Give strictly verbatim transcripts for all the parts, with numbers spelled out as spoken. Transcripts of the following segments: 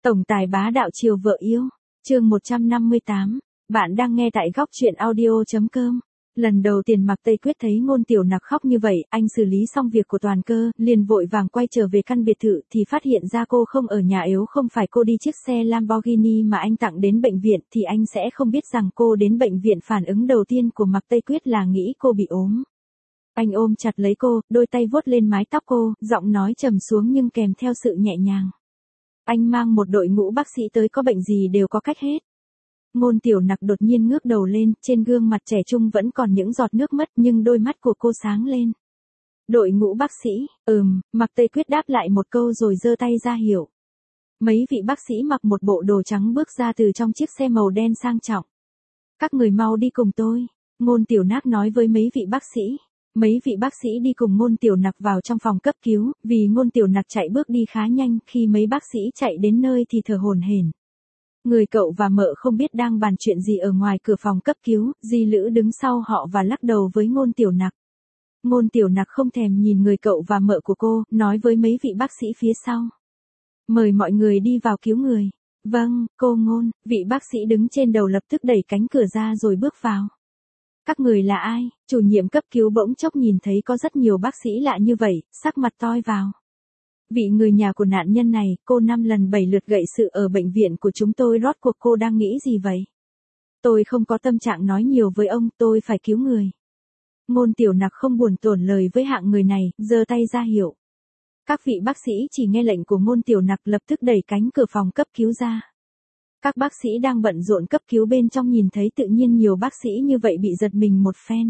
Tổng tài bá đạo chiều vợ yêu, chương một trăm năm mươi tám, bạn đang nghe tại góc truyện audio.com. Lần đầu tiên Mạc Tây Quyết thấy Ngôn Tiểu Nặc khóc như vậy, anh xử lý xong việc của Toàn Cơ, liền vội vàng quay trở về căn biệt thự thì phát hiện ra cô không ở nhà. Nếu không phải cô đi chiếc xe Lamborghini mà anh tặng đến bệnh viện thì anh sẽ không biết rằng cô đến bệnh viện. Phản ứng đầu tiên của Mạc Tây Quyết là nghĩ cô bị ốm. Anh ôm chặt lấy cô, đôi tay vuốt lên mái tóc cô, giọng nói trầm xuống nhưng kèm theo sự nhẹ nhàng. Anh mang một đội ngũ bác sĩ tới, có bệnh gì đều có cách hết. Ngôn Tiểu Nặc đột nhiên ngước đầu lên, trên gương mặt trẻ trung vẫn còn những giọt nước mắt nhưng đôi mắt của cô sáng lên. Đội ngũ bác sĩ, ừm, Mạc Tây Quyết đáp lại một câu rồi giơ tay ra hiệu. Mấy vị bác sĩ mặc một bộ đồ trắng bước ra từ trong chiếc xe màu đen sang trọng. Các người mau đi cùng tôi, Ngôn Tiểu Nặc nói với mấy vị bác sĩ. Mấy vị bác sĩ đi cùng Ngôn Tiểu Nặc vào trong phòng cấp cứu, vì Ngôn Tiểu Nặc chạy bước đi khá nhanh, khi mấy bác sĩ chạy đến nơi thì thở hổn hển. Người cậu và mợ không biết đang bàn chuyện gì ở ngoài cửa phòng cấp cứu, Di Lữ đứng sau họ và lắc đầu với Ngôn Tiểu Nặc. Ngôn Tiểu Nặc không thèm nhìn người cậu và mợ của cô, nói với mấy vị bác sĩ phía sau. Mời mọi người đi vào cứu người. Vâng, cô Ngôn, vị bác sĩ đứng trên đầu lập tức đẩy cánh cửa ra rồi bước vào. Các người là ai? Chủ nhiệm cấp cứu bỗng chốc nhìn thấy có rất nhiều bác sĩ lạ như vậy, sắc mặt toi vào. Vị người nhà của nạn nhân này, cô năm lần bảy lượt gậy sự ở bệnh viện của chúng tôi, rốt cuộc cô đang nghĩ gì vậy? Tôi không có tâm trạng nói nhiều với ông, tôi phải cứu người. Ngôn Tiểu Nặc không buồn tổn lời với hạng người này, giơ tay ra hiệu. Các vị bác sĩ chỉ nghe lệnh của Ngôn Tiểu Nặc lập tức đẩy cánh cửa phòng cấp cứu ra. Các bác sĩ đang bận rộn cấp cứu bên trong nhìn thấy tự nhiên nhiều bác sĩ như vậy bị giật mình một phen.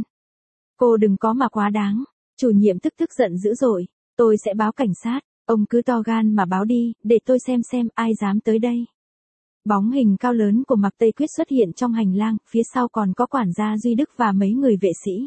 Cô đừng có mà quá đáng. Chủ nhiệm tức tức giận dữ dội. Tôi sẽ báo cảnh sát. Ông cứ to gan mà báo đi, để tôi xem xem ai dám tới đây. Bóng hình cao lớn của Mạc Tây Quyết xuất hiện trong hành lang, phía sau còn có quản gia Duy Đức và mấy người vệ sĩ.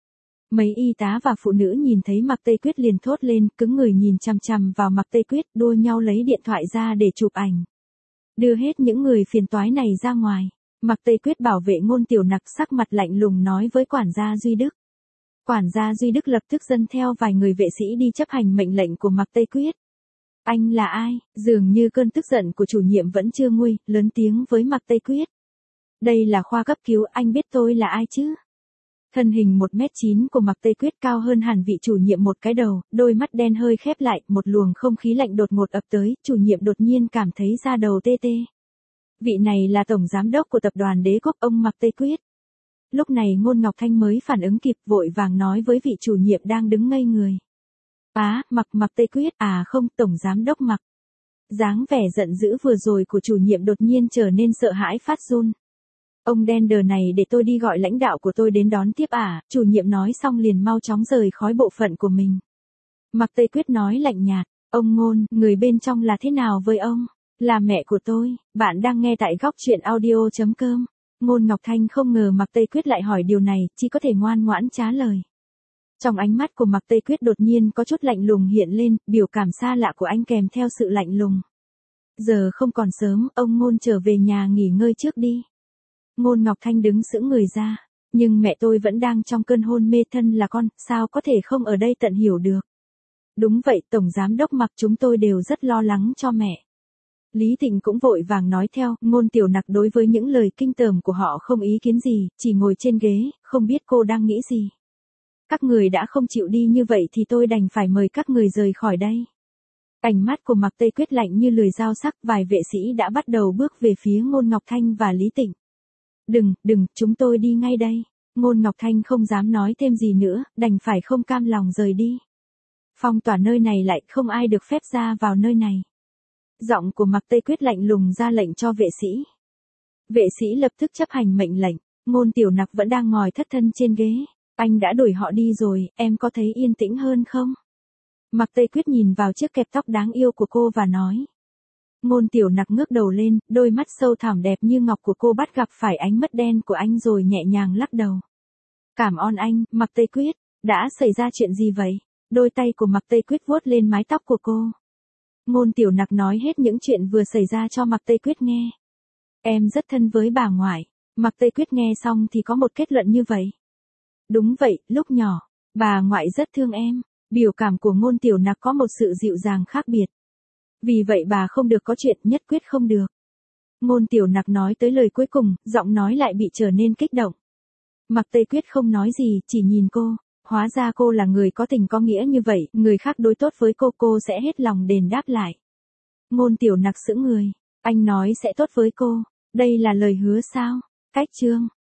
Mấy y tá và phụ nữ nhìn thấy Mạc Tây Quyết liền thốt lên, cứng người nhìn chằm chằm vào Mạc Tây Quyết, đua nhau lấy điện thoại ra để chụp ảnh. Đưa hết những người phiền toái này ra ngoài. Mạc Tây Quyết bảo vệ Ngôn Tiểu Nặc sắc mặt lạnh lùng nói với quản gia Duy Đức. Quản gia Duy Đức lập tức dẫn theo vài người vệ sĩ đi chấp hành mệnh lệnh của Mạc Tây Quyết. Anh là ai? Dường như cơn tức giận của chủ nhiệm vẫn chưa nguôi, lớn tiếng với Mạc Tây Quyết. Đây là khoa cấp cứu, anh biết tôi là ai chứ? Thân hình một mét chín của Mạc Tây Quyết cao hơn hẳn vị chủ nhiệm một cái đầu, đôi mắt đen hơi khép lại, một luồng không khí lạnh đột ngột ập tới, chủ nhiệm đột nhiên cảm thấy da đầu tê tê. Vị này là tổng giám đốc của tập đoàn Đế Quốc, ông Mạc Tây Quyết. Lúc này Ngôn Ngọc Thanh mới phản ứng kịp, vội vàng nói với vị chủ nhiệm đang đứng ngây người. Á, Mạc Mạc Tây Quyết, à không, tổng giám đốc Mạc. Dáng vẻ giận dữ vừa rồi của chủ nhiệm đột nhiên trở nên sợ hãi phát run. Ông đen đờ này để tôi đi gọi lãnh đạo của tôi đến đón tiếp à, chủ nhiệm nói xong liền mau chóng rời khỏi bộ phận của mình. Mạc Tây Quyết nói lạnh nhạt, ông Ngôn, người bên trong là thế nào với ông? Là mẹ của tôi, bạn đang nghe tại góc truyện audio.com. Ngôn Ngọc Thanh không ngờ Mạc Tây Quyết lại hỏi điều này, chỉ có thể ngoan ngoãn trả lời. Trong ánh mắt của Mạc Tây Quyết đột nhiên có chút lạnh lùng hiện lên, biểu cảm xa lạ của anh kèm theo sự lạnh lùng. Giờ không còn sớm, ông Ngôn trở về nhà nghỉ ngơi trước đi. Ngôn Ngọc Thanh đứng sững người ra. Nhưng mẹ tôi vẫn đang trong cơn hôn mê, thân là con, sao có thể không ở đây tận hiểu được. Đúng vậy, tổng giám đốc Mạc, chúng tôi đều rất lo lắng cho mẹ. Lý Tịnh cũng vội vàng nói theo, Ngôn Tiểu Nặc đối với những lời kinh tởm của họ không ý kiến gì, chỉ ngồi trên ghế, không biết cô đang nghĩ gì. Các người đã không chịu đi như vậy thì tôi đành phải mời các người rời khỏi đây. Ánh mắt của Mạc Tây Quyết lạnh như lưỡi dao sắc, vài vệ sĩ đã bắt đầu bước về phía Ngôn Ngọc Thanh và Lý Tịnh. Đừng, đừng, chúng tôi đi ngay đây. Ngôn Ngọc Thanh không dám nói thêm gì nữa, đành phải không cam lòng rời đi. Phong tỏa nơi này lại không ai được phép ra vào nơi này. Giọng của Mạc Tây Quyết lạnh lùng ra lệnh cho vệ sĩ. Vệ sĩ lập tức chấp hành mệnh lệnh. Ngôn Tiểu Nặc vẫn đang ngồi thất thân trên ghế. Anh đã đuổi họ đi rồi, em có thấy yên tĩnh hơn không? Mạc Tây Quyết nhìn vào chiếc kẹp tóc đáng yêu của cô và nói. Ngôn Tiểu Nặc ngước đầu lên, đôi mắt sâu thẳm đẹp như ngọc của cô bắt gặp phải ánh mắt đen của anh rồi nhẹ nhàng lắc đầu. Cảm ơn anh, Mạc Tây Quyết. Đã xảy ra chuyện gì vậy? Đôi tay của Mạc Tây Quyết vuốt lên mái tóc của cô. Ngôn Tiểu Nặc nói hết những chuyện vừa xảy ra cho Mạc Tây Quyết nghe. Em rất thân với bà ngoại. Mạc Tây Quyết nghe xong thì có một kết luận như vậy. Đúng vậy, lúc nhỏ, bà ngoại rất thương em. Biểu cảm của Ngôn Tiểu Nặc có một sự dịu dàng khác biệt. Vì vậy bà không được có chuyện, nhất quyết không được. Ngôn Tiểu Nặc nói tới lời cuối cùng, giọng nói lại bị trở nên kích động. Mạc Tây Quyết không nói gì, chỉ nhìn cô. Hóa ra cô là người có tình có nghĩa như vậy, người khác đối tốt với cô, cô sẽ hết lòng đền đáp lại. Ngôn Tiểu Nặc sững người. Anh nói sẽ tốt với cô. Đây là lời hứa sao? Cách chương.